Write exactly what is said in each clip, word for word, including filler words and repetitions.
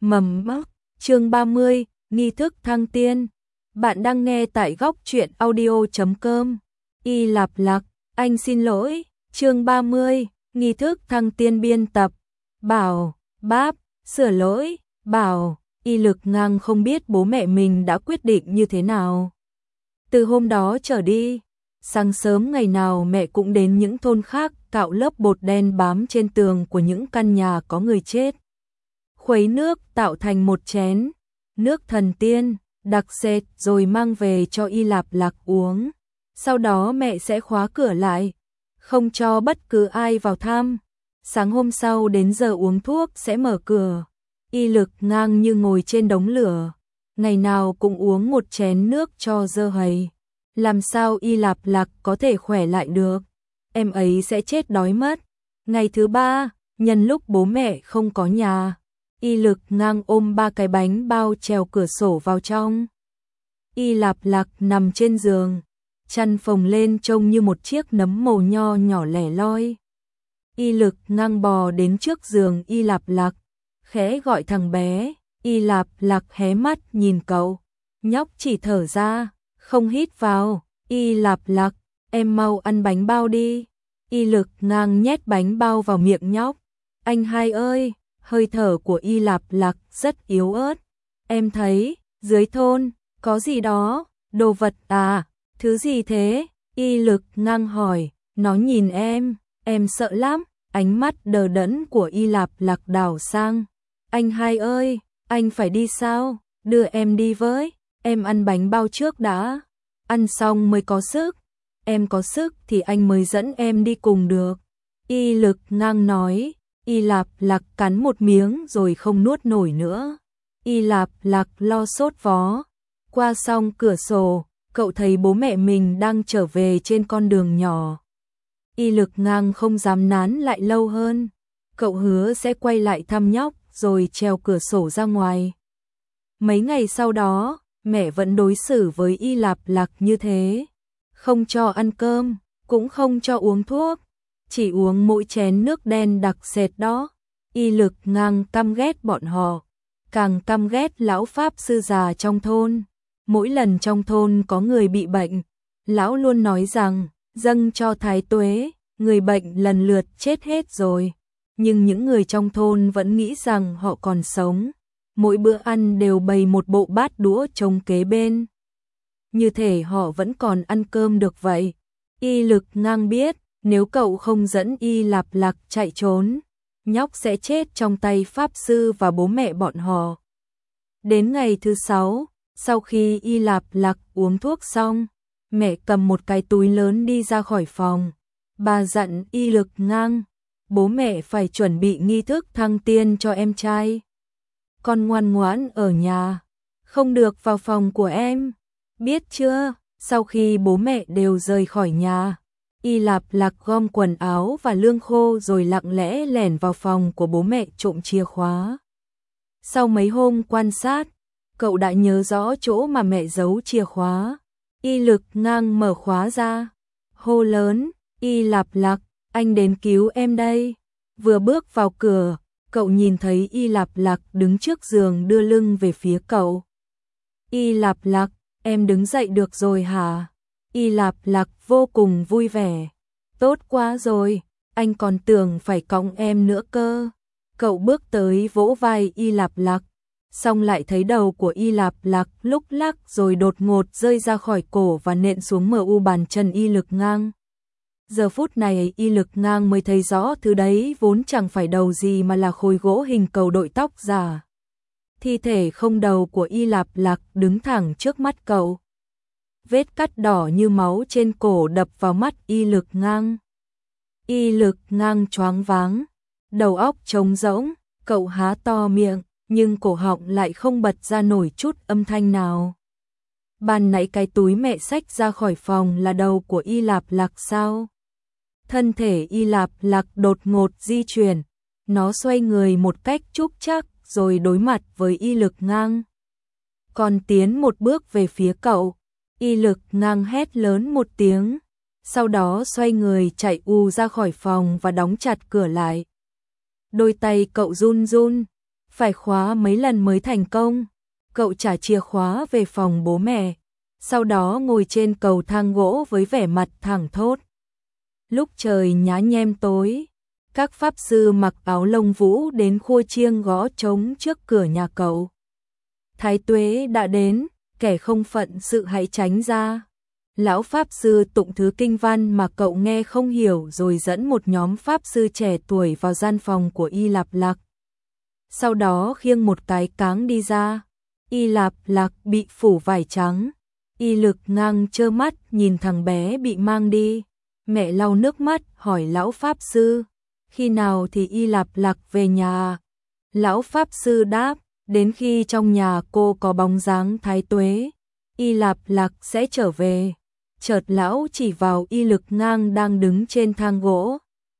Mầm mốc, chương ba mươi, nghi thức thăng tiên. Bạn đang nghe tại góc truyện audio chấm com. Y Lạp Lạc, anh xin lỗi, chương ba mươi, nghi thức thăng tiên biên tập. Bảo, báp, sửa lỗi, bảo, Y Lực Ngang không biết bố mẹ mình đã quyết định như thế nào. Từ hôm đó trở đi, sáng sớm ngày nào mẹ cũng đến những thôn khác cạo lớp bột đen bám trên tường của những căn nhà có người chết. Khuấy nước tạo thành một chén nước thần tiên, đặc sệt rồi mang về cho Y Lạp Lạc uống. Sau đó mẹ sẽ khóa cửa lại, không cho bất cứ ai vào thăm. Sáng hôm sau đến giờ uống thuốc sẽ mở cửa. Y Lực Ngang như ngồi trên đống lửa, ngày nào cũng uống một chén nước cho dơ hầy. Làm sao Y Lạp Lạc có thể khỏe lại được? Em ấy sẽ chết đói mất. Ngày thứ ba, nhân lúc bố mẹ không có nhà, Y Lực Ngang ôm ba cái bánh bao trèo cửa sổ vào trong. Y Lạp Lạc nằm trên giường, chăn phồng lên trông như một chiếc nấm màu nho nhỏ lẻ loi. Y Lực Ngang bò đến trước giường Y Lạp Lạc, khẽ gọi thằng bé. Y Lạp Lạc hé mắt nhìn cậu, nhóc chỉ thở ra, không hít vào. Y Lạp Lạc, em mau ăn bánh bao đi. Y Lực Ngang nhét bánh bao vào miệng nhóc. Anh hai ơi, hơi thở của Y Lạp Lạc rất yếu ớt. Em thấy, dưới thôn, có gì đó, đồ vật à, thứ gì thế? Y Lực Ngang hỏi, nó nhìn em, em sợ lắm. Ánh mắt đờ đẫn của Y Lạp Lạc đảo sang. Anh hai ơi, anh phải đi sao? Đưa em đi với, em ăn bánh bao trước đã. Ăn xong mới có sức. Em có sức thì anh mới dẫn em đi cùng được. Y Lực Ngang nói. Y Lạp Lạc cắn một miếng rồi không nuốt nổi nữa. Y Lạp Lạc lo sốt vó. Qua xong cửa sổ, cậu thấy bố mẹ mình đang trở về trên con đường nhỏ. Y Lực Ngang không dám nán lại lâu hơn. Cậu hứa sẽ quay lại thăm nhóc rồi trèo cửa sổ ra ngoài. Mấy ngày sau đó, mẹ vẫn đối xử với Y Lạp Lạc như thế. Không cho ăn cơm, cũng không cho uống thuốc. Chỉ uống mỗi chén nước đen đặc sệt đó. Y Lực Ngang căm ghét bọn họ, càng căm ghét lão pháp sư già trong thôn. Mỗi lần trong thôn có người bị bệnh, lão luôn nói rằng, dâng cho thái tuế, người bệnh lần lượt chết hết rồi. Nhưng những người trong thôn vẫn nghĩ rằng họ còn sống. Mỗi bữa ăn đều bày một bộ bát đũa trông kế bên. Như thể họ vẫn còn ăn cơm được vậy. Y Lực Ngang biết, nếu cậu không dẫn Y Lạp Lạc chạy trốn, nhóc sẽ chết trong tay pháp sư và bố mẹ bọn họ. Đến ngày thứ sáu, sau khi Y Lạp Lạc uống thuốc xong, mẹ cầm một cái túi lớn đi ra khỏi phòng. Bà dặn Y Lực Ngang, bố mẹ phải chuẩn bị nghi thức thăng tiên cho em trai. Con ngoan ngoãn ở nhà, không được vào phòng của em, biết chưa? Sau khi bố mẹ đều rời khỏi nhà, Y Lạp Lạc gom quần áo và lương khô rồi lặng lẽ lẻn vào phòng của bố mẹ trộm chìa khóa. Sau mấy hôm quan sát, cậu đã nhớ rõ chỗ mà mẹ giấu chìa khóa. Y Lực Ngang mở khóa ra, hô lớn, Y Lạp Lạc, anh đến cứu em đây. Vừa bước vào cửa, cậu nhìn thấy Y Lạp Lạc đứng trước giường đưa lưng về phía cậu. Y Lạp Lạc, em đứng dậy được rồi hả? Y Lạp Lạc vô cùng vui vẻ. Tốt quá rồi, anh còn tưởng phải cõng em nữa cơ. Cậu bước tới vỗ vai Y Lạp Lạc, xong lại thấy đầu của Y Lạp Lạc lúc lắc rồi đột ngột rơi ra khỏi cổ và nện xuống mờ u bàn chân Y Lực Ngang. Giờ phút này Y Lực Ngang mới thấy rõ thứ đấy vốn chẳng phải đầu gì mà là khối gỗ hình cầu đội tóc giả. Thi thể không đầu của Y Lạp Lạc đứng thẳng trước mắt cậu. Vết cắt đỏ như máu trên cổ đập vào mắt Y Lực Ngang. Y Lực Ngang choáng váng, đầu óc trống rỗng, cậu há to miệng, nhưng cổ họng lại không bật ra nổi chút âm thanh nào. Ban nãy cái túi mẹ xách ra khỏi phòng là đầu của Y Lạp Lạc sao? Thân thể Y Lạp Lạc đột ngột di chuyển, nó xoay người một cách chúc chắc rồi đối mặt với Y Lực Ngang. Còn tiến một bước về phía cậu, Y Lực Ngang hét lớn một tiếng, sau đó xoay người chạy u ra khỏi phòng và đóng chặt cửa lại. Đôi tay cậu run run, phải khóa mấy lần mới thành công. Cậu trả chìa khóa về phòng bố mẹ, sau đó ngồi trên cầu thang gỗ với vẻ mặt thẳng thốt. Lúc trời nhá nhem tối, các pháp sư mặc áo lông vũ đến khua chiêng gõ trống trước cửa nhà cậu. Thái tuế đã đến, kẻ không phận sự hãy tránh ra. Lão pháp sư tụng thứ kinh văn mà cậu nghe không hiểu rồi dẫn một nhóm pháp sư trẻ tuổi vào gian phòng của Y Lạp Lạc. Sau đó khiêng một cái cáng đi ra. Y Lạp Lạc bị phủ vải trắng. Y Lực Ngang trơ mắt nhìn thằng bé bị mang đi. Mẹ lau nước mắt hỏi lão pháp sư, khi nào thì Y Lạp Lạc về nhà? Lão pháp sư đáp, đến khi trong nhà cô có bóng dáng Thái tuế, Y Lạp Lạc sẽ trở về. Chợt lão chỉ vào Y Lực Ngang đang đứng trên thang gỗ.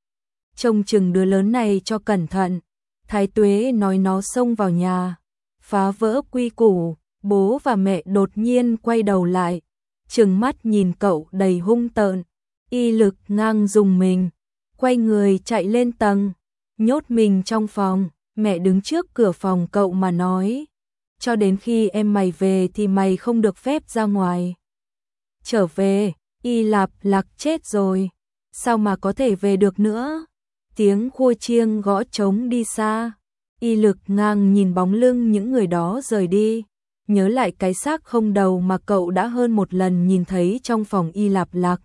Trông chừng đứa lớn này cho cẩn thận. Thái tuế nói nó xông vào nhà, phá vỡ quy củ. Bố và mẹ đột nhiên quay đầu lại, trừng mắt nhìn cậu đầy hung tợn. Y Lực Ngang dùng mình, quay người chạy lên tầng, nhốt mình trong phòng. Mẹ đứng trước cửa phòng cậu mà nói, cho đến khi em mày về thì mày không được phép ra ngoài. Trở về, Y Lạp Lạc chết rồi, sao mà có thể về được nữa? Tiếng khua chiêng gõ trống đi xa. Y Lực Ngang nhìn bóng lưng những người đó rời đi, nhớ lại cái xác không đầu mà cậu đã hơn một lần nhìn thấy trong phòng Y Lạp Lạc.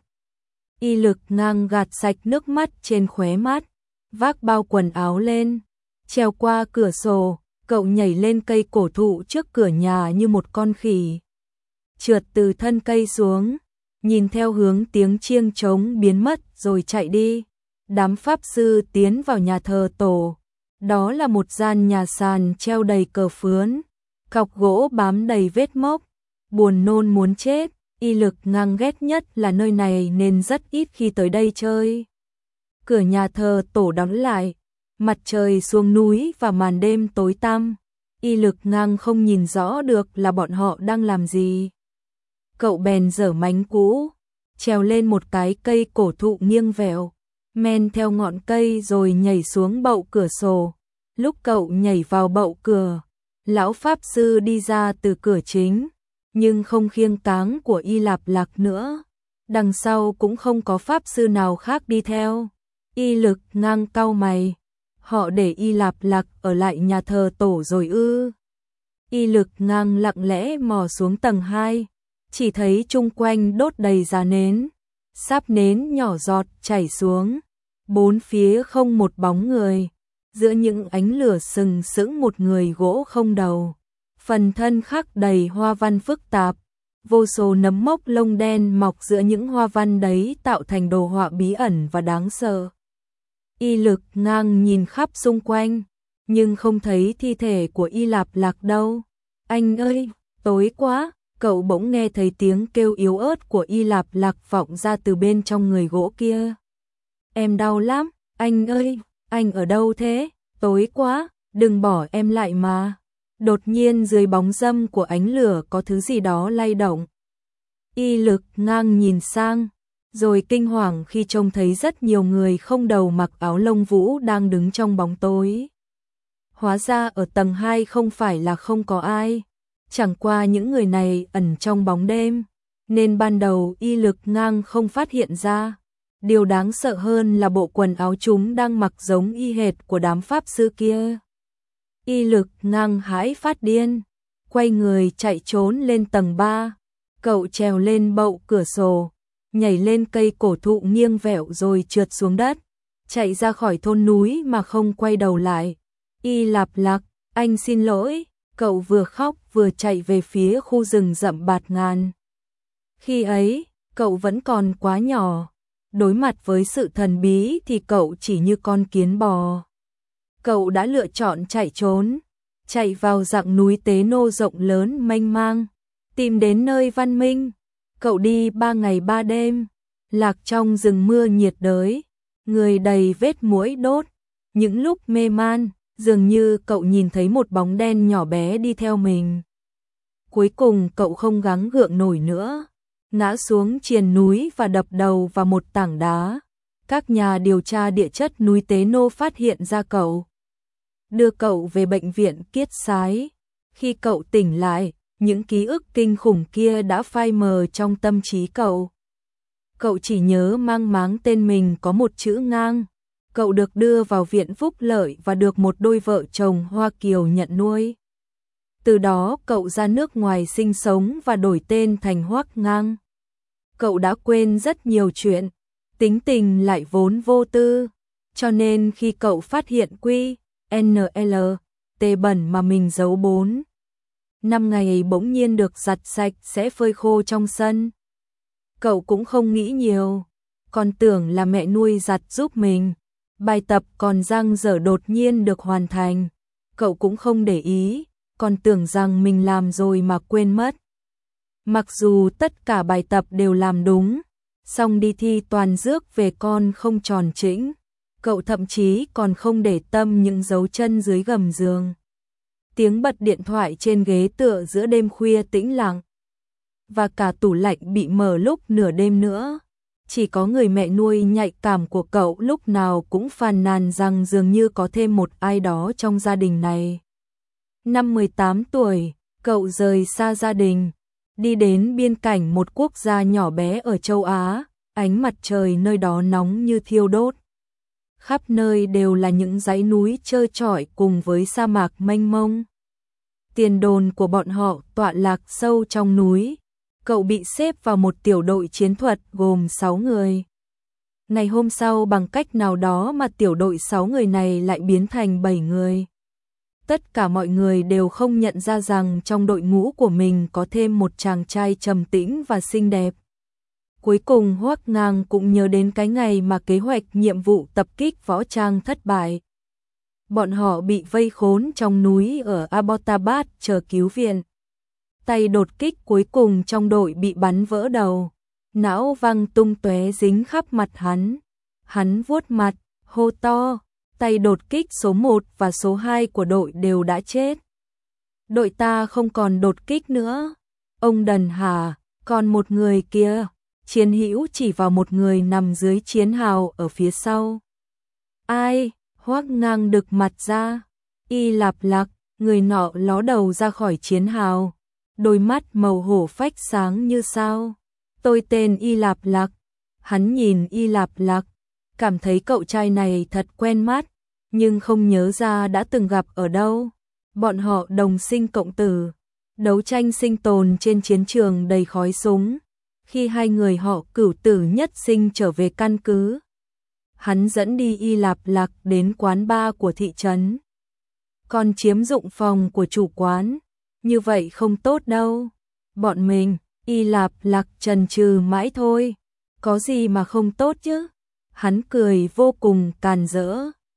Y Lực Ngang gạt sạch nước mắt trên khóe mắt, vác bao quần áo lên, trèo qua cửa sổ, cậu nhảy lên cây cổ thụ trước cửa nhà như một con khỉ. Trượt từ thân cây xuống, nhìn theo hướng tiếng chiêng trống biến mất rồi chạy đi. Đám pháp sư tiến vào nhà thờ tổ. Đó là một gian nhà sàn treo đầy cờ phướn, cọc gỗ bám đầy vết mốc, buồn nôn muốn chết. Y Lực Ngang ghét nhất là nơi này nên rất ít khi tới đây chơi. Cửa nhà thờ tổ đóng lại, mặt trời xuống núi và màn đêm tối tăm. Y Lực Ngang không nhìn rõ được là bọn họ đang làm gì. Cậu bèn giở mánh cũ, trèo lên một cái cây cổ thụ nghiêng vẹo, men theo ngọn cây rồi nhảy xuống bậu cửa sổ. Lúc cậu nhảy vào bậu cửa, lão pháp sư đi ra từ cửa chính, nhưng không khiêng cáng của Y Lạp Lạc nữa. Đằng sau cũng không có pháp sư nào khác đi theo. Y Lực Ngang cau mày, họ để Y Lạp Lạc ở lại nhà thờ tổ rồi ư? Y Lực Ngang lặng lẽ mò xuống tầng hai, chỉ thấy chung quanh đốt đầy giá nến, sáp nến nhỏ giọt chảy xuống, bốn phía không một bóng người. Giữa những ánh lửa sừng sững một người gỗ không đầu, phần thân khắc đầy hoa văn phức tạp, vô số nấm mốc lông đen mọc giữa những hoa văn đấy tạo thành đồ họa bí ẩn và đáng sợ. Y Lực Ngang nhìn khắp xung quanh, nhưng không thấy thi thể của Y Lạp Lạc đâu. Anh ơi, tối quá! Cậu bỗng nghe thấy tiếng kêu yếu ớt của Y Lạp Lạc vọng ra từ bên trong người gỗ kia. Em đau lắm, anh ơi, anh ở đâu thế? Tối quá, đừng bỏ em lại mà. Đột nhiên dưới bóng râm của ánh lửa có thứ gì đó lay động. Y Lực Ngang nhìn sang, rồi kinh hoàng khi trông thấy rất nhiều người không đầu mặc áo lông vũ đang đứng trong bóng tối. Hóa ra ở tầng hai không phải là không có ai, chẳng qua những người này ẩn trong bóng đêm, nên ban đầu Y Lực Ngang không phát hiện ra. Điều đáng sợ hơn là bộ quần áo chúng đang mặc giống y hệt của đám pháp sư kia. Y Lực Ngang hãi phát điên, quay người chạy trốn lên tầng ba. Cậu trèo lên bậu cửa sổ, nhảy lên cây cổ thụ nghiêng vẹo rồi trượt xuống đất, chạy ra khỏi thôn núi mà không quay đầu lại. Y Lạp Lạc, anh xin lỗi, cậu vừa khóc vừa chạy về phía khu rừng rậm bạt ngàn. Khi ấy, cậu vẫn còn quá nhỏ, đối mặt với sự thần bí thì cậu chỉ như con kiến bò. Cậu đã lựa chọn chạy trốn, chạy vào dặng núi Tế Nô rộng lớn mênh mang, tìm đến nơi văn minh. Cậu đi ba ngày ba đêm, lạc trong rừng mưa nhiệt đới, người đầy vết muỗi đốt. Những lúc mê man, dường như cậu nhìn thấy một bóng đen nhỏ bé đi theo mình. Cuối cùng cậu không gắng gượng nổi nữa, ngã xuống triền núi và đập đầu vào một tảng đá. Các nhà điều tra địa chất núi Tế Nô phát hiện ra cậu. đưa cậu về bệnh viện Kiết Sái. Khi cậu tỉnh lại, những ký ức kinh khủng kia đã phai mờ trong tâm trí cậu. Cậu chỉ nhớ mang máng tên mình có một chữ ngang. Cậu được đưa vào viện Phúc Lợi và được một đôi vợ chồng Hoa Kiều nhận nuôi. Từ đó cậu ra nước ngoài sinh sống và đổi tên thành Hoắc Ngang. Cậu đã quên rất nhiều chuyện, tính tình lại vốn vô tư, cho nên khi cậu phát hiện quy en lờ tê bẩn mà mình giấu bốn năm ngày bỗng nhiên được giặt sạch sẽ phơi khô trong sân. Cậu cũng không nghĩ nhiều, còn tưởng là mẹ nuôi giặt giúp mình. Bài tập còn dang dở đột nhiên được hoàn thành, cậu cũng không để ý, còn tưởng rằng mình làm rồi mà quên mất. Mặc dù tất cả bài tập đều làm đúng, song đi thi toàn rước về con không tròn chỉnh, cậu thậm chí còn không để tâm những dấu chân dưới gầm giường. Tiếng bật điện thoại trên ghế tựa giữa đêm khuya tĩnh lặng, và cả tủ lạnh bị mở lúc nửa đêm nữa. Chỉ có người mẹ nuôi nhạy cảm của cậu lúc nào cũng phàn nàn rằng dường như có thêm một ai đó trong gia đình này. Năm mười tám tuổi, cậu rời xa gia đình, đi đến biên cảnh một quốc gia nhỏ bé ở châu Á, ánh mặt trời nơi đó nóng như thiêu đốt. Khắp nơi đều là những dãy núi trơ trọi cùng với sa mạc mênh mông. Tiền đồn của bọn họ tọa lạc sâu trong núi. Cậu bị xếp vào một tiểu đội chiến thuật gồm sáu người. Ngày hôm sau bằng cách nào đó mà tiểu đội sáu người này lại biến thành bảy người. Tất cả mọi người đều không nhận ra rằng trong đội ngũ của mình có thêm một chàng trai trầm tĩnh và xinh đẹp. Cuối cùng Hoắc Ngang cũng nhớ đến cái ngày mà kế hoạch nhiệm vụ tập kích võ trang thất bại. Bọn họ bị vây khốn trong núi ở Abbottabad chờ cứu viện. Tay đột kích cuối cùng trong đội bị bắn vỡ đầu, não văng tung tóe dính khắp mặt hắn. Hắn vuốt mặt, hô to, tay đột kích số một và số hai của đội đều đã chết. Đội ta không còn đột kích nữa. Ông đần hả, còn một người kia. Chiến hữu chỉ vào một người nằm dưới chiến hào ở phía sau. Ai? Hoắc Ngang đực mặt ra. Y Lạp Lạc, người nọ ló đầu ra khỏi chiến hào. Đôi mắt màu hổ phách sáng như sao. Tôi tên Y Lạp Lạc. Hắn nhìn Y Lạp Lạc, cảm thấy cậu trai này thật quen mắt, nhưng không nhớ ra đã từng gặp ở đâu. Bọn họ đồng sinh cộng tử, đấu tranh sinh tồn trên chiến trường đầy khói súng. Khi hai người họ cửu tử nhất sinh trở về căn cứ, hắn dẫn đi Y Lạp Lạc đến quán bar của thị trấn, còn chiếm dụng phòng của chủ quán. Như vậy không tốt đâu. Bọn mình, Y Lạp Lạc chần chừ mãi thôi. Có gì mà không tốt chứ? Hắn cười vô cùng càn rỡ.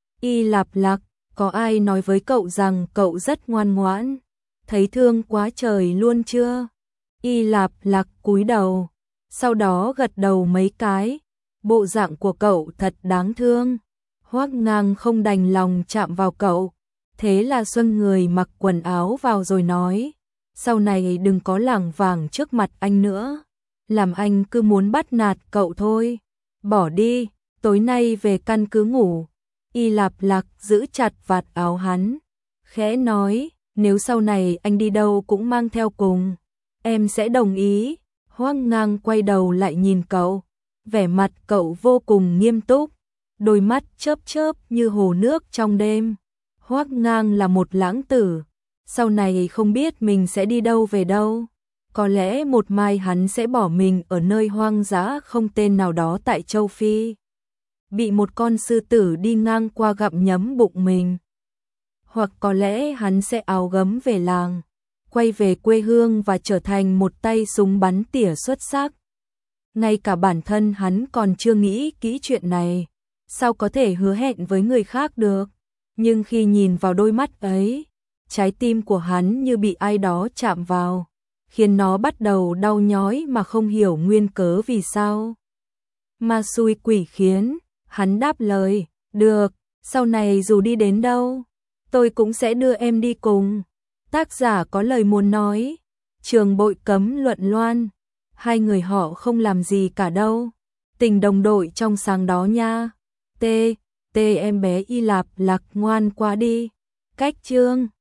Y Lạp Lạc, có ai nói với cậu rằng cậu rất ngoan ngoãn? Thấy thương quá trời luôn chưa? Y Lạp Lạc cúi đầu, sau đó gật đầu mấy cái. Bộ dạng của cậu thật đáng thương. Hoắc Ngang không đành lòng chạm vào cậu. Thế là Xuân người mặc quần áo vào rồi nói, sau này đừng có lảng vảng trước mặt anh nữa, làm anh cứ muốn bắt nạt cậu thôi. Bỏ đi, tối nay về căn cứ ngủ. Y Lạp Lạc giữ chặt vạt áo hắn, khẽ nói, nếu sau này anh đi đâu cũng mang theo cùng, em sẽ đồng ý. Hoắc Ngang quay đầu lại nhìn cậu, vẻ mặt cậu vô cùng nghiêm túc, đôi mắt chớp chớp như hồ nước trong đêm. Hoắc Ngang là một lãng tử, sau này không biết mình sẽ đi đâu về đâu. Có lẽ một mai hắn sẽ bỏ mình ở nơi hoang dã không tên nào đó tại châu Phi, bị một con sư tử đi ngang qua gặm nhấm bụng mình. Hoặc có lẽ hắn sẽ áo gấm về làng, quay về quê hương và trở thành một tay súng bắn tỉa xuất sắc. Ngay cả bản thân hắn còn chưa nghĩ kỹ chuyện này, sao có thể hứa hẹn với người khác được? Nhưng khi nhìn vào đôi mắt ấy, trái tim của hắn như bị ai đó chạm vào, khiến nó bắt đầu đau nhói mà không hiểu nguyên cớ vì sao. Ma xui quỷ khiến, hắn đáp lời, được, sau này dù đi đến đâu, tôi cũng sẽ đưa em đi cùng. Tác giả có lời muốn nói, trường bội cấm luận loan, hai người họ không làm gì cả đâu. Tình đồng đội trong sáng đó nha. T, T em bé Y Lạp Lạc ngoan quá đi. cách chương